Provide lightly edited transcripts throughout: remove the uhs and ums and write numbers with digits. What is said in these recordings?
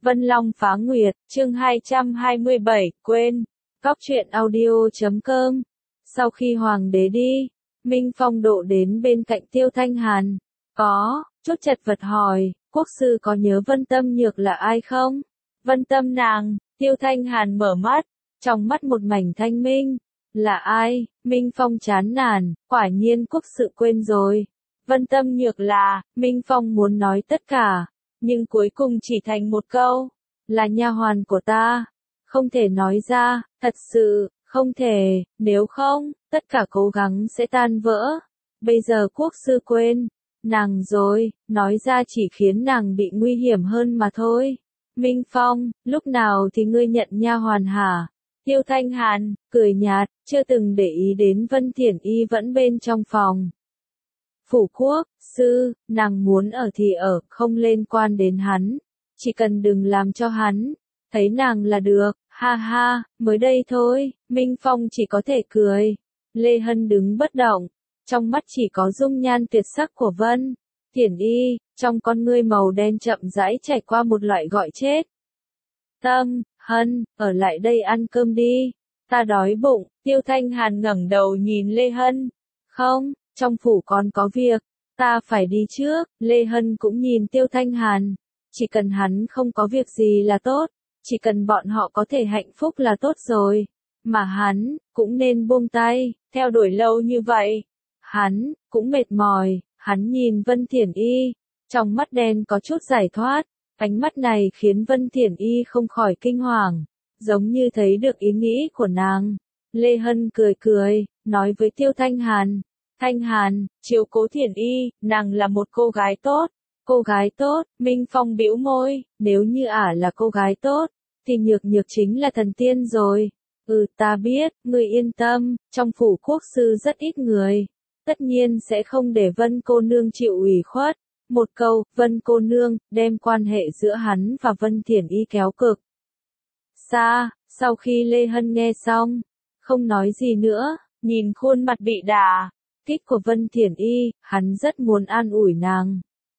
Vân Long Phá Nguyệt, chương 227, quên. Góc truyện audio.com. Sau khi hoàng đế đi, Minh Phong độ đến bên cạnh Tiêu Thanh Hàn. Có, chút chật vật hỏi, quốc sư có nhớ Vân Tâm Nhược là ai không? Vân Tâm nàng, Tiêu Thanh Hàn mở mắt, trong mắt một mảnh thanh minh. Là ai? Minh Phong chán nản, quả nhiên quốc sự quên rồi. Vân Tâm Nhược là, Minh Phong muốn nói tất cả, nhưng cuối cùng chỉ thành một câu, là nha hoàn của ta. Không thể nói ra, thật sự, không thể, nếu không, tất cả cố gắng sẽ tan vỡ. Bây giờ quốc sư quên nàng rồi, nói ra chỉ khiến nàng bị nguy hiểm hơn mà thôi. Minh Phong, lúc nào thì ngươi nhận nha hoàn hả? Tiêu Thanh Hàn, cười nhạt, chưa từng để ý đến Vân Thiển Y vẫn bên trong phòng. Phủ quốc, sư, nàng muốn ở thì ở, không liên quan đến hắn. Chỉ cần đừng làm cho hắn thấy nàng là được, ha ha, mới đây thôi, Minh Phong chỉ có thể cười. Lê Hân đứng bất động, trong mắt chỉ có dung nhan tuyệt sắc của Vân Thiển Y, trong con ngươi màu đen chậm rãi trải qua một loại gọi chết. Tâm, Hân, ở lại đây ăn cơm đi, ta đói bụng. Tiêu Thanh Hàn ngẩng đầu nhìn Lê Hân. Không, trong phủ còn có việc, ta phải đi trước. Lê Hân cũng nhìn Tiêu Thanh Hàn, chỉ cần hắn không có việc gì là tốt, chỉ cần bọn họ có thể hạnh phúc là tốt rồi, mà hắn cũng nên buông tay, theo đuổi lâu như vậy, hắn cũng mệt mỏi. Hắn nhìn Vân Thiển Y, trong mắt đen có chút giải thoát, ánh mắt này khiến Vân Thiển Y không khỏi kinh hoàng, giống như thấy được ý nghĩ của nàng. Lê Hân cười cười, nói với Tiêu Thanh Hàn, Thanh Hàn, chiếu cố Thiển Y, nàng là một cô gái tốt. Cô gái tốt, Minh Phong bĩu môi, nếu như là cô gái tốt, thì Nhược Nhược chính là thần tiên rồi. Ta biết, ngươi yên tâm, trong phủ quốc sư rất ít người, tất nhiên sẽ không để Vân cô nương chịu ủy khuất. Một câu, Vân cô nương, đem quan hệ giữa hắn và Vân Thiển Y kéo cực xa. Sau khi Lê Hân nghe xong, không nói gì nữa, nhìn khuôn mặt bị đả kích của Vân Thiển Y, hắn rất muốn an ủi nàng.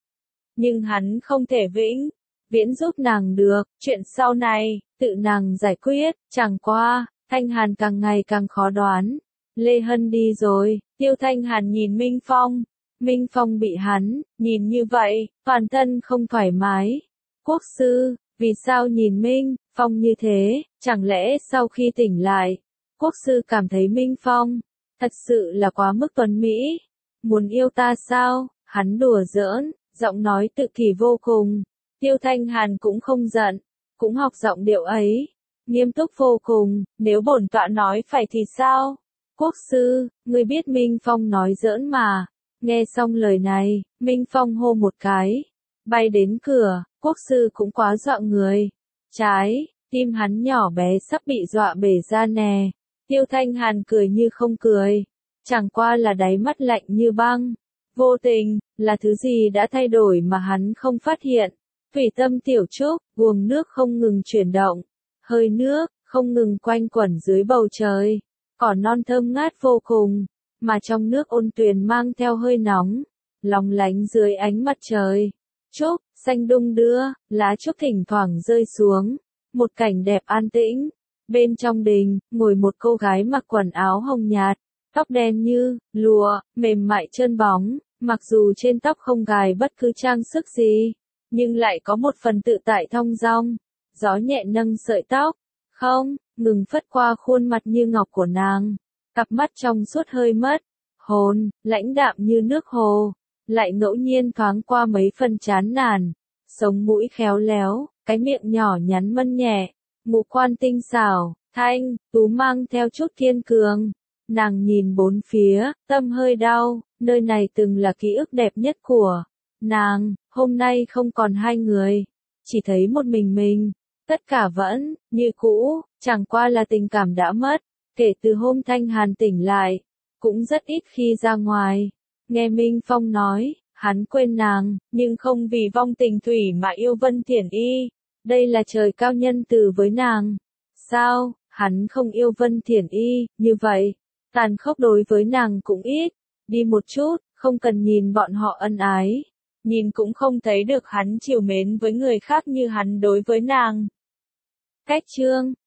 Nhưng hắn không thể viễn giúp nàng được, chuyện sau này, tự nàng giải quyết. Chẳng qua, Thanh Hàn càng ngày càng khó đoán. Lê Hân đi rồi, Tiêu Thanh Hàn nhìn Minh Phong. Minh Phong bị hắn nhìn như vậy, toàn thân không thoải mái. Quốc sư, vì sao nhìn Minh Phong như thế? Chẳng lẽ sau khi tỉnh lại, quốc sư cảm thấy Minh Phong thật sự là quá mức tuấn mỹ, muốn yêu ta sao? Hắn đùa giỡn, giọng nói tự kỷ vô cùng. Tiêu Thanh Hàn cũng không giận, cũng học giọng điệu ấy, nghiêm túc vô cùng. Nếu bổn tọa nói phải thì sao? Quốc sư, ngươi biết Minh Phong nói giỡn mà. Nghe xong lời này, Minh Phong hô một cái, bay đến cửa. Quốc sư cũng quá dọa người. Trái tim hắn nhỏ bé sắp bị dọa bể ra nè. Tiêu Thanh Hàn cười như không cười, chẳng qua là đáy mắt lạnh như băng. Vô tình, là thứ gì đã thay đổi mà hắn không phát hiện. Thủy tâm tiểu trúc, guồng nước không ngừng chuyển động, hơi nước không ngừng quanh quẩn dưới bầu trời, cỏ non thơm ngát vô cùng, mà trong nước ôn tuyền mang theo hơi nóng, lóng lánh dưới ánh mặt trời. Trúc xanh đung đưa, lá trúc thỉnh thoảng rơi xuống, một cảnh đẹp an tĩnh. Bên trong đình, ngồi một cô gái mặc quần áo hồng nhạt, tóc đen như lụa, mềm mại trơn bóng, mặc dù trên tóc không gài bất cứ trang sức gì, nhưng lại có một phần tự tại thong dong. Gió nhẹ nâng sợi tóc, không ngừng phất qua khuôn mặt như ngọc của nàng, cặp mắt trong suốt hơi mất hồn, lãnh đạm như nước hồ, lại ngẫu nhiên thoáng qua mấy phần chán nản. Sống mũi khéo léo, cái miệng nhỏ nhắn mân nhẹ, ngũ quan tinh xảo, thanh tú mang theo chút kiên cường. Nàng nhìn bốn phía, tâm hơi đau, nơi này từng là ký ức đẹp nhất của nàng, hôm nay không còn hai người, chỉ thấy một mình, tất cả vẫn như cũ, chẳng qua là tình cảm đã mất. Kể từ hôm Thanh Hàn tỉnh lại, cũng rất ít khi ra ngoài. Nghe Minh Phong nói, hắn quên nàng, nhưng không vì vong tình thủy mà yêu Vân Thiển Y. Đây là trời cao nhân từ với nàng. Sao, hắn không yêu Vân Thiển Y, như vậy, tàn khốc đối với nàng cũng ít đi một chút, không cần nhìn bọn họ ân ái. nhìn cũng không thấy được hắn trìu mến với người khác như hắn đối với nàng. Cách chương